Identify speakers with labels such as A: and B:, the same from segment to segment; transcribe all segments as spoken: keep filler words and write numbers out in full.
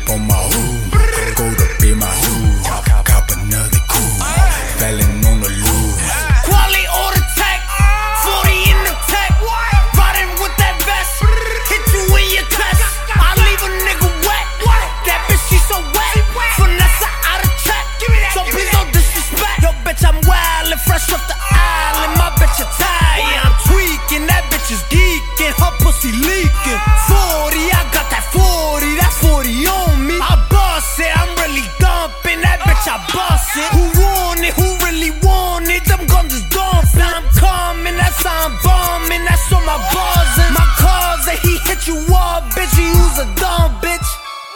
A: up on my hood, gold up in my hood, cop, cop another cool, fallin' on the loop.
B: Quality order tech, forty in the tech, riding with that vest, hit you in your chest. I leave a nigga wet, that bitch she so wet, finesse out of check, so please don't disrespect. Yo bitch I'm wild and fresh off the island, my bitch Italian, I'm tweaking, that bitch is geeking, her pussy leaking. Forty, I got that forty, that's forty on me. I boss it, I'm really dumping, that bitch I boss it. Who want it, who really want it, them guns is dumping. I'm coming, that's how I'm bombing, that's on my bars and my cars, and he hit you up, bitch, he use a dumb bitch.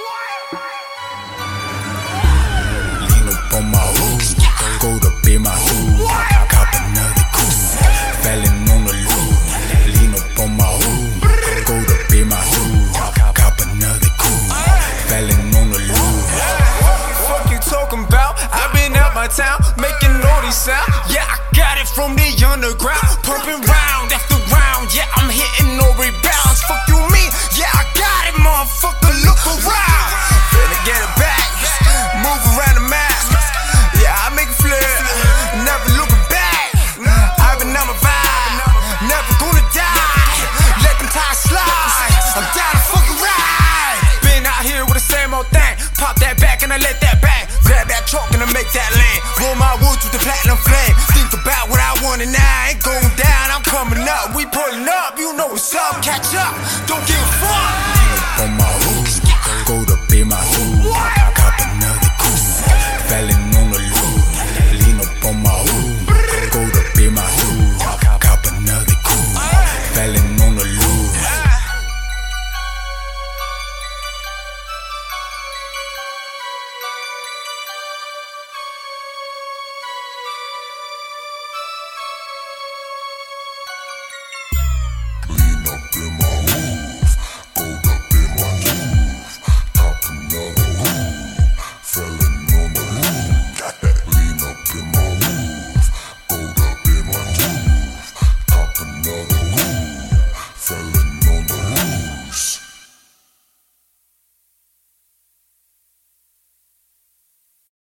A: Lean up on my hood, gold up in my hood, cop, cop another cool, fallin' on the loop. Lean up on my hood, gold up in my hood, cop, cop another cool, fallin' on the loop.
C: Fuck you talking about? I've been out my town, making all these sound. Yeah, I got it from the underground, pumping round after round. Yeah, I'm hitting no rebounds. Fuck you mean? Yeah, I got it, motherfucker. Look around, finna get it back. Move around the map. Yeah, I make it flip, never looking back. I've been on my vibe, never gonna die. Let them tires slide. I'm down to fucking ride. Been out here with the same old thing. Pop that back and I let that bang. Grab that chalk and I make that land. Roll my woods with the platinum flame. Think about what I want and I ain't going down. I'm coming up, we pulling up. You know what's up, catch up. Don't give a fuck.